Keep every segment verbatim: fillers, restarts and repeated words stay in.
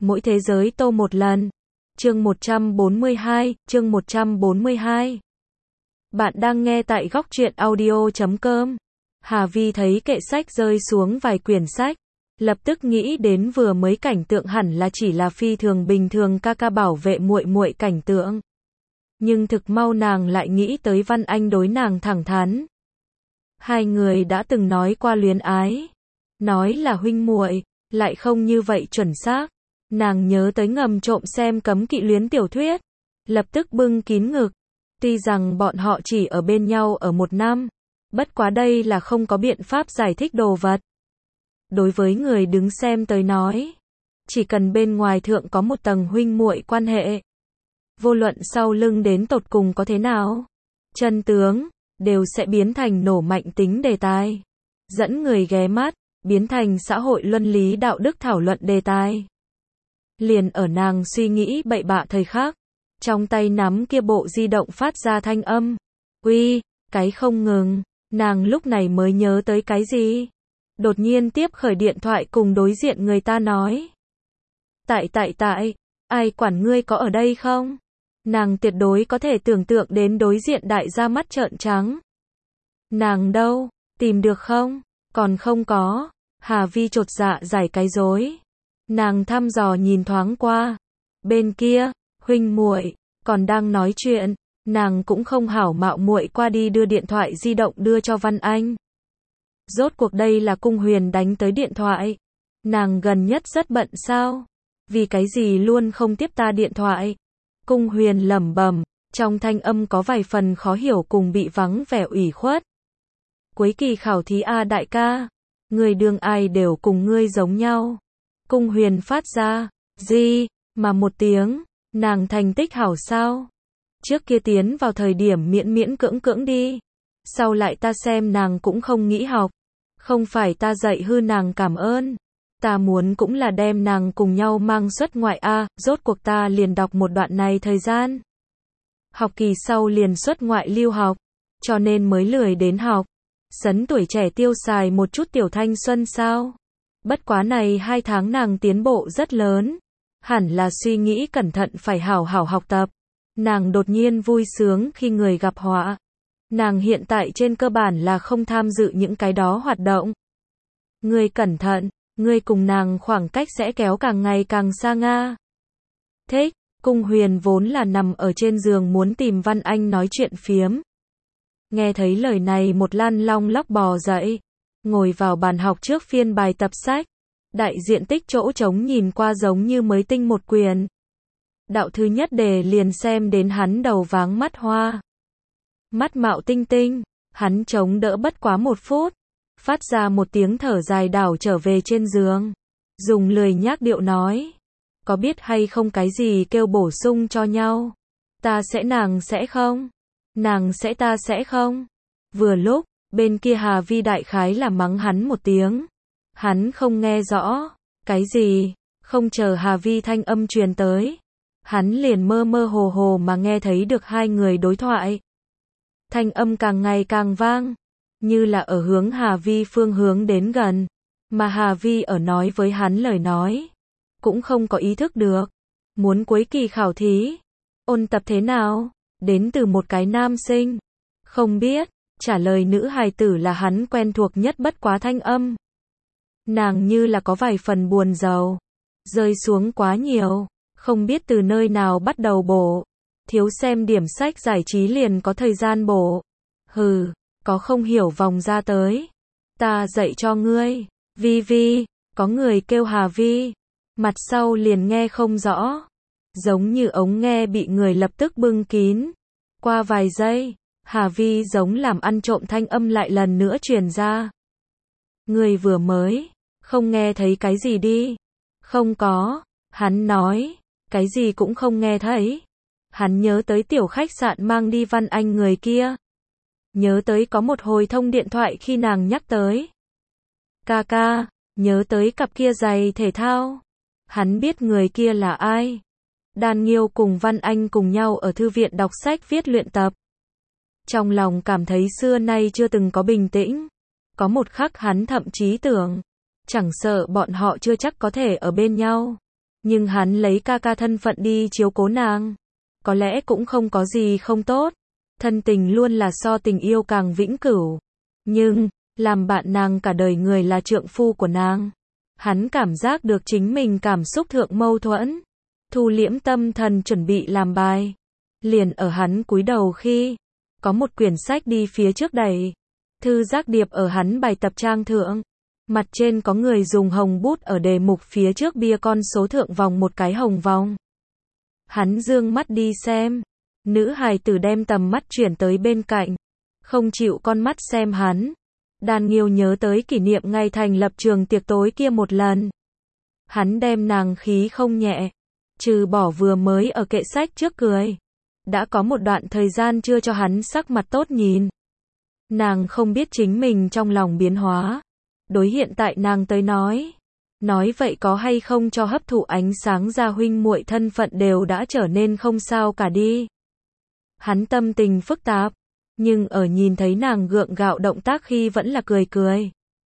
Mỗi thế giới tô một lần. Chương một trăm bốn mươi hai, chương một trăm bốn mươi hai. Bạn đang nghe tại góc truyện audio chấm com. Hà Vi thấy kệ sách rơi xuống vài quyển sách, lập tức nghĩ đến vừa mới cảnh tượng hẳn là chỉ là phi thường bình thường ca ca bảo vệ muội muội cảnh tượng. Nhưng thực mau nàng lại nghĩ tới Văn Anh đối nàng thẳng thắn. Hai người đã từng nói qua luyến ái, nói là huynh muội, lại không như vậy chuẩn xác. Nàng nhớ tới ngầm trộm xem cấm kỵ luyến tiểu thuyết, lập tức bưng kín ngực. Tuy rằng bọn họ chỉ ở bên nhau ở một năm, bất quá đây là không có biện pháp giải thích đồ vật. Đối với người đứng xem tới nói, chỉ cần bên ngoài thượng có một tầng huynh muội quan hệ, vô luận sau lưng đến tột cùng có thế nào, chân tướng đều sẽ biến thành nổ mạnh tính đề tài, dẫn người ghé mắt, biến thành xã hội luân lý đạo đức thảo luận đề tài. Liền ở nàng suy nghĩ bậy bạ thời khắc, trong tay nắm kia bộ di động phát ra thanh âm. Uy, cái không ngừng, nàng lúc này mới nhớ tới cái gì. Đột nhiên tiếp khởi điện thoại cùng đối diện người ta nói. Tại tại tại, ai quản ngươi có ở đây không? Nàng tuyệt đối có thể tưởng tượng đến đối diện đại gia mắt trợn trắng. Nàng đâu, tìm được không? Còn không có. Hà Vi chột dạ giải cái rối. Nàng thăm dò nhìn thoáng qua. Bên kia, huynh muội còn đang nói chuyện, nàng cũng không hảo mạo muội qua đi đưa điện thoại di động đưa cho Văn Anh. Rốt cuộc đây là Cung Huyền đánh tới điện thoại. Nàng gần nhất rất bận sao? Vì cái gì luôn không tiếp ta điện thoại? Cung Huyền lẩm bẩm, trong thanh âm có vài phần khó hiểu cùng bị vắng vẻ ủy khuất. Cuối kỳ khảo thí a đại ca, người đương ai đều cùng ngươi giống nhau. Cung Huyền phát ra, gì, mà một tiếng, nàng thành tích hảo sao? Trước kia tiến vào thời điểm miễn miễn cưỡng cưỡng đi. Sau lại ta xem nàng cũng không nghĩ học. Không phải ta dạy hư nàng cảm ơn. Ta muốn cũng là đem nàng cùng nhau mang xuất ngoại a, rốt cuộc ta liền đọc một đoạn này thời gian. Học kỳ sau liền xuất ngoại lưu học, cho nên mới lười đến học. Sấn tuổi trẻ tiêu xài một chút tiểu thanh xuân sao? Bất quá này hai tháng nàng tiến bộ rất lớn, hẳn là suy nghĩ cẩn thận phải hảo hảo học tập. Nàng đột nhiên vui sướng khi người gặp họa. Nàng hiện tại trên cơ bản là không tham dự những cái đó hoạt động. Ngươi cẩn thận, ngươi cùng nàng khoảng cách sẽ kéo càng ngày càng xa nga. Thích, Cung Huyền vốn là nằm ở trên giường muốn tìm Văn Anh nói chuyện phiếm. Nghe thấy lời này một lăn long lóc bò dậy, ngồi vào bàn học trước phiên bài tập sách. Đại diện tích chỗ trống nhìn qua giống như mới tinh một quyển. Đạo thứ nhất đề liền xem đến hắn đầu váng mắt hoa. Mắt mạo tinh tinh, hắn chống đỡ bất quá một phút. Phát ra một tiếng thở dài đảo trở về trên giường. Dùng lười nhác điệu nói. Có biết hay không cái gì kêu bổ sung cho nhau? Ta sẽ nàng sẽ không? Nàng sẽ ta sẽ không? Vừa lúc, bên kia Hà Vi đại khái là mắng hắn một tiếng. Hắn không nghe rõ. Cái gì? Không chờ Hà Vi thanh âm truyền tới. Hắn liền mơ mơ hồ hồ mà nghe thấy được hai người đối thoại. Thanh âm càng ngày càng vang, như là ở hướng Hà Vi phương hướng đến gần, mà Hà Vi ở nói với hắn lời nói, cũng không có ý thức được. Muốn cuối kỳ khảo thí, ôn tập thế nào? Đến từ một cái nam sinh. Không biết, trả lời nữ hài tử là hắn quen thuộc nhất bất quá thanh âm. Nàng như là có vài phần buồn rầu, rơi xuống quá nhiều, không biết từ nơi nào bắt đầu bổ. Thiếu xem điểm sách giải trí liền có thời gian bổ. Hừ, có không hiểu vòng ra tới. Ta dạy cho ngươi. Vi Vi, có người kêu Hà Vi. Mặt sau liền nghe không rõ. Giống như ống nghe bị người lập tức bưng kín. Qua vài giây, Hà Vi giống làm ăn trộm thanh âm lại lần nữa truyền ra. Ngươi vừa mới, không nghe thấy cái gì đi. Không có, hắn nói, cái gì cũng không nghe thấy. Hắn nhớ tới tiểu khách sạn mang đi Văn Anh người kia. Nhớ tới có một hồi thông điện thoại khi nàng nhắc tới. Ca ca, nhớ tới cặp kia giày thể thao. Hắn biết người kia là ai. Đan Nghiêu cùng Văn Anh cùng nhau ở thư viện đọc sách viết luyện tập. Trong lòng cảm thấy xưa nay chưa từng có bình tĩnh. Có một khắc hắn thậm chí tưởng, chẳng sợ bọn họ chưa chắc có thể ở bên nhau. Nhưng hắn lấy ca ca thân phận đi chiếu cố nàng. Có lẽ cũng không có gì không tốt. Thân tình luôn là so tình yêu càng vĩnh cửu. Nhưng, làm bạn nàng cả đời người là trượng phu của nàng. Hắn cảm giác được chính mình cảm xúc thượng mâu thuẫn. Thu liễm tâm thần chuẩn bị làm bài. Liền ở hắn cúi đầu khi, có một quyển sách đi phía trước đẩy. Thư giác điệp ở hắn bài tập trang thượng. Mặt trên có người dùng hồng bút ở đề mục phía trước bia con số thượng vòng một cái hồng vòng. Hắn dương mắt đi xem. Nữ hài tử đem tầm mắt chuyển tới bên cạnh. Không chịu con mắt xem hắn. Đan Nghiêu nhớ tới kỷ niệm ngày thành lập trường tiệc tối kia một lần. Hắn đem nàng khí không nhẹ. Trừ bỏ vừa mới ở kệ sách trước cười. Đã có một đoạn thời gian chưa cho hắn sắc mặt tốt nhìn. Nàng không biết chính mình trong lòng biến hóa. Đối hiện tại nàng tới nói. Nói vậy có hay không cho hấp thụ ánh sáng ra huynh muội thân phận đều đã trở nên không sao cả đi. Hắn tâm tình phức tạp. Nhưng ở nhìn thấy nàng gượng gạo động tác khi vẫn là cười cười.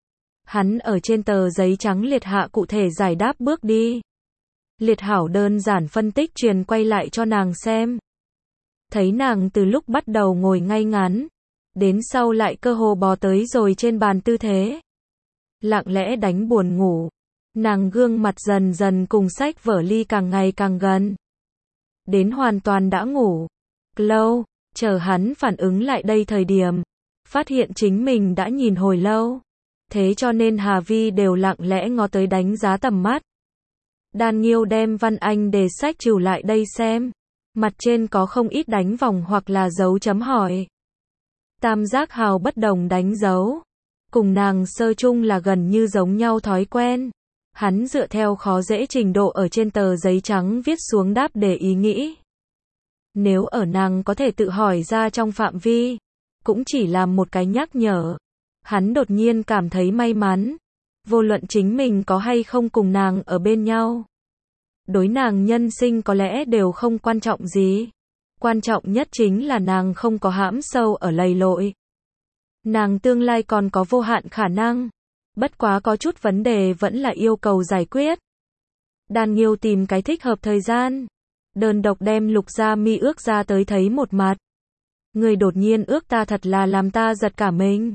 Hắn ở trên tờ giấy trắng liệt hạ cụ thể giải đáp bước đi. Liệt hảo đơn giản phân tích truyền quay lại cho nàng xem. Thấy nàng từ lúc bắt đầu ngồi ngay ngắn. Đến sau lại cơ hồ bò tới rồi trên bàn tư thế. Lặng lẽ đánh buồn ngủ. Nàng gương mặt dần dần cùng sách vở ly càng ngày càng gần. Đến hoàn toàn đã ngủ. Lâu, chờ hắn phản ứng lại đây thời điểm. Phát hiện chính mình đã nhìn hồi lâu. Thế cho nên Hà Vi đều lặng lẽ ngó tới đánh giá tầm mắt. Đan Nghiêu đem văn anh đề sách trừ lại đây xem. Mặt trên có không ít đánh vòng hoặc là dấu chấm hỏi. Tam giác hào bất đồng đánh dấu. Cùng nàng sơ chung là gần như giống nhau thói quen. Hắn dựa theo khó dễ trình độ ở trên tờ giấy trắng viết xuống đáp để ý nghĩ. Nếu ở nàng có thể tự hỏi ra trong phạm vi, cũng chỉ là một cái nhắc nhở. Hắn đột nhiên cảm thấy may mắn. Vô luận chính mình có hay không cùng nàng ở bên nhau. Đối nàng nhân sinh có lẽ đều không quan trọng gì. Quan trọng nhất chính là nàng không có hãm sâu ở lầy lội. Nàng tương lai còn có vô hạn khả năng. Bất quá có chút vấn đề vẫn là yêu cầu giải quyết. Đan Nghiêu tìm cái thích hợp thời gian. Đơn độc đem Lục Gia Mi ước ra tới thấy một mặt. Người đột nhiên ước ta thật là làm ta giật cả mình.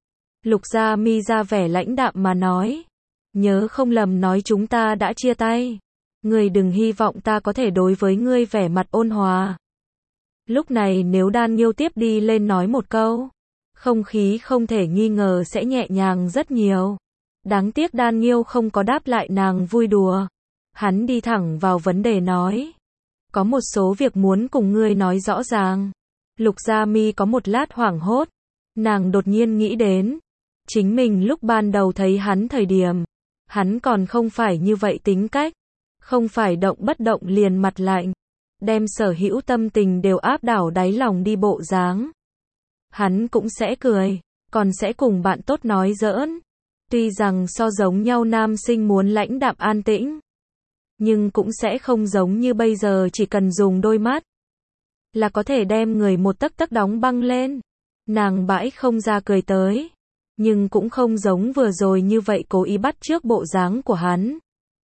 Lục Gia Mi ra vẻ lãnh đạm mà nói. Nhớ không lầm nói chúng ta đã chia tay. Người đừng hy vọng ta có thể đối với ngươi vẻ mặt ôn hòa. Lúc này nếu Đan Nghiêu tiếp đi lên nói một câu. Không khí không thể nghi ngờ sẽ nhẹ nhàng rất nhiều. Đáng tiếc Đan Nghiêu không có đáp lại nàng vui đùa. Hắn đi thẳng vào vấn đề nói. Có một số việc muốn cùng ngươi nói rõ ràng. Lục Gia Mi có một lát hoảng hốt. Nàng đột nhiên nghĩ đến. Chính mình lúc ban đầu thấy hắn thời điểm. Hắn còn không phải như vậy tính cách. Không phải động bất động liền mặt lạnh. Đem sở hữu tâm tình đều áp đảo đáy lòng đi bộ dáng. Hắn cũng sẽ cười. Còn sẽ cùng bạn tốt nói giỡn. Tuy rằng so giống nhau nam sinh muốn lãnh đạm an tĩnh. Nhưng cũng sẽ không giống như bây giờ chỉ cần dùng đôi mắt. Là có thể đem người một tấc tấc đóng băng lên. Nàng bãi không ra cười tới. Nhưng cũng không giống vừa rồi như vậy cố ý bắt chước bộ dáng của hắn.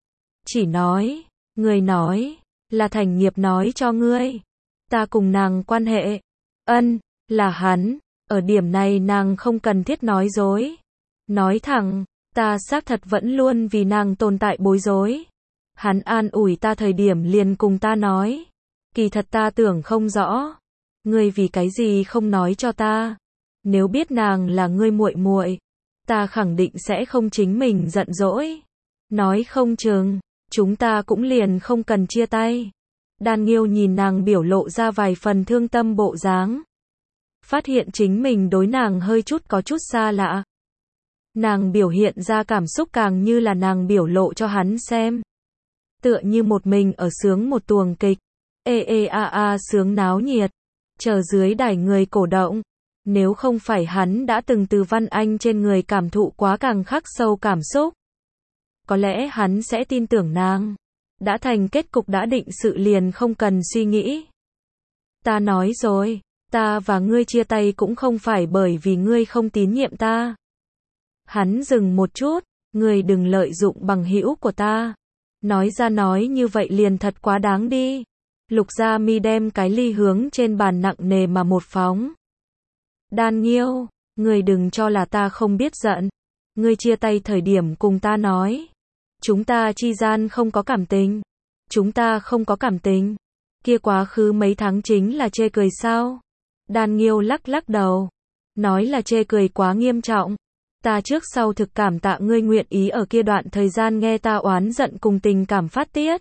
Chỉ nói. Người nói. Là Thành Nghiệp nói cho ngươi. Ta cùng nàng quan hệ. Ân. Là hắn. Ở điểm này nàng không cần thiết nói dối. Nói thẳng. Ta xác thật vẫn luôn vì nàng tồn tại bối rối. Hắn an ủi ta thời điểm liền cùng ta nói. Kỳ thật ta tưởng không rõ. Ngươi vì cái gì không nói cho ta. Nếu biết nàng là ngươi muội muội, ta khẳng định sẽ không chính mình giận dỗi. Nói không chừng, chúng ta cũng liền không cần chia tay. Đan Nghiêu nhìn nàng biểu lộ ra vài phần thương tâm bộ dáng. Phát hiện chính mình đối nàng hơi chút có chút xa lạ. Nàng biểu hiện ra cảm xúc càng như là nàng biểu lộ cho hắn xem. Tựa như một mình ở sướng một tuồng kịch. Ê ê a a sướng náo nhiệt. Chờ dưới đài người cổ động. Nếu không phải hắn đã từng từ Văn Anh trên người cảm thụ quá càng khắc sâu cảm xúc. Có lẽ hắn sẽ tin tưởng nàng. Đã thành kết cục đã định sự liền không cần suy nghĩ. Ta nói rồi, ta và ngươi chia tay cũng không phải bởi vì ngươi không tín nhiệm ta. Hắn dừng một chút, ngươi đừng lợi dụng bằng hữu của ta. Nói ra nói như vậy liền thật quá đáng đi. Lục Gia Mi đem cái ly hướng trên bàn nặng nề mà một phóng. Đan Nghiêu, ngươi đừng cho là ta không biết giận. Ngươi chia tay thời điểm cùng ta nói. Chúng ta chi gian không có cảm tình. Chúng ta không có cảm tình. Kia quá khứ mấy tháng chính là chê cười sao? Đan Nghiêu lắc lắc đầu. Nói là chê cười quá nghiêm trọng. Ta trước sau thực cảm tạ ngươi nguyện ý ở kia đoạn thời gian nghe ta oán giận cùng tình cảm phát tiết.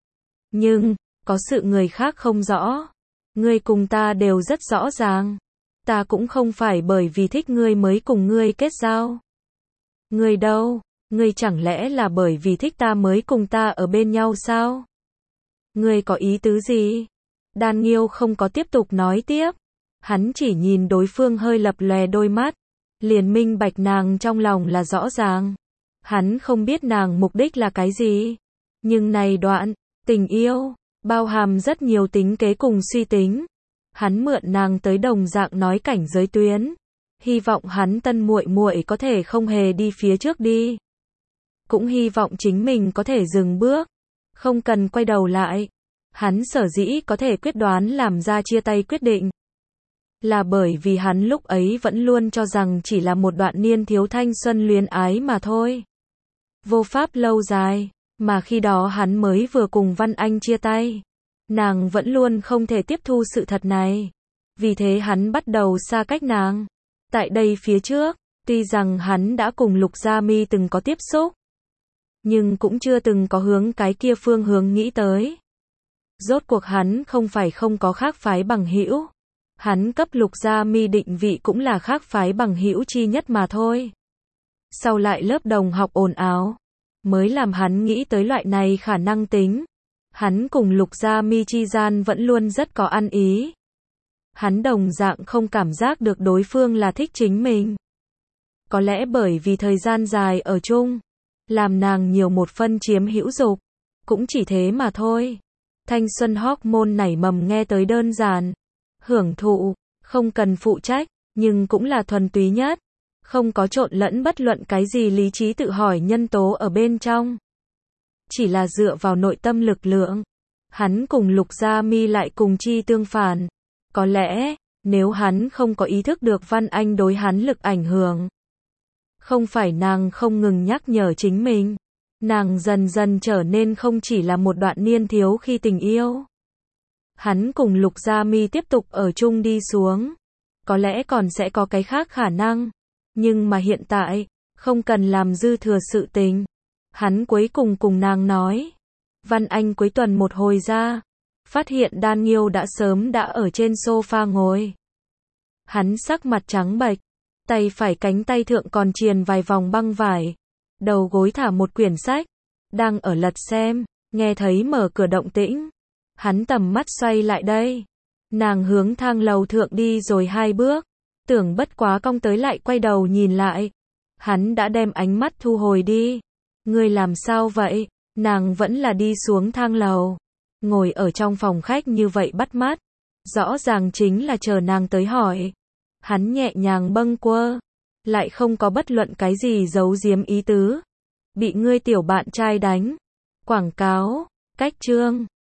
Nhưng, có sự người khác không rõ. Ngươi cùng ta đều rất rõ ràng. Ta cũng không phải bởi vì thích ngươi mới cùng ngươi kết giao. Ngươi đâu? Ngươi chẳng lẽ là bởi vì thích ta mới cùng ta ở bên nhau sao? Ngươi có ý tứ gì? Đan Nghiêu không có tiếp tục nói tiếp. Hắn chỉ nhìn đối phương hơi lập lòe đôi mắt. Liền minh bạch nàng trong lòng là rõ ràng. Hắn không biết nàng mục đích là cái gì. Nhưng này đoạn, tình yêu, bao hàm rất nhiều tính kế cùng suy tính. Hắn mượn nàng tới đồng dạng nói cảnh giới tuyến. Hy vọng hắn tân muội muội có thể không hề đi phía trước đi. Cũng hy vọng chính mình có thể dừng bước. Không cần quay đầu lại. Hắn sở dĩ có thể quyết đoán làm ra chia tay quyết định. Là bởi vì hắn lúc ấy vẫn luôn cho rằng chỉ là một đoạn niên thiếu thanh xuân luyến ái mà thôi. Vô pháp lâu dài, mà khi đó hắn mới vừa cùng Văn Anh chia tay. Nàng vẫn luôn không thể tiếp thu sự thật này. Vì thế hắn bắt đầu xa cách nàng. Tại đây phía trước, tuy rằng hắn đã cùng Lục Gia Mi từng có tiếp xúc, nhưng cũng chưa từng có hướng cái kia phương hướng nghĩ tới. Rốt cuộc hắn không phải không có khác phái bằng hữu. Hắn cấp Lục Gia Mi định vị cũng là khác phái bằng hữu chi nhất mà thôi. Sau lại lớp đồng học ồn ào, mới làm hắn nghĩ tới loại này khả năng tính. Hắn cùng Lục Gia Mi chi gian vẫn luôn rất có ăn ý. Hắn đồng dạng không cảm giác được đối phương là thích chính mình. Có lẽ bởi vì thời gian dài ở chung, làm nàng nhiều một phân chiếm hữu dục. Cũng chỉ thế mà thôi. Thanh xuân hormone nảy mầm nghe tới đơn giản. Hưởng thụ, không cần phụ trách, nhưng cũng là thuần túy nhất. Không có trộn lẫn bất luận cái gì lý trí tự hỏi nhân tố ở bên trong. Chỉ là dựa vào nội tâm lực lượng. Hắn cùng Lục Gia Mi lại cùng chi tương phản. Có lẽ, nếu hắn không có ý thức được Văn Anh đối hắn lực ảnh hưởng. Không phải nàng không ngừng nhắc nhở chính mình. Nàng dần dần trở nên không chỉ là một đoạn niên thiếu khi tình yêu. Hắn cùng Lục Gia Mi tiếp tục ở chung đi xuống. Có lẽ còn sẽ có cái khác khả năng. Nhưng mà hiện tại, không cần làm dư thừa sự tình. Hắn cuối cùng cùng nàng nói. Văn Anh cuối tuần một hồi ra. Phát hiện Đan Nghiêu đã sớm đã ở trên sofa ngồi. Hắn sắc mặt trắng bệch. Tay phải cánh tay thượng còn triền vài vòng băng vải. Đầu gối thả một quyển sách. Đang ở lật xem. Nghe thấy mở cửa động tĩnh. Hắn tầm mắt xoay lại đây. Nàng hướng thang lầu thượng đi rồi hai bước. Tưởng bất quá cong tới lại quay đầu nhìn lại. Hắn đã đem ánh mắt thu hồi đi. Ngươi làm sao vậy? Nàng vẫn là đi xuống thang lầu. Ngồi ở trong phòng khách như vậy bắt mắt. Rõ ràng chính là chờ nàng tới hỏi. Hắn nhẹ nhàng bâng quơ. Lại không có bất luận cái gì giấu giếm ý tứ. Bị ngươi tiểu bạn trai đánh. Quảng cáo. Cách chương.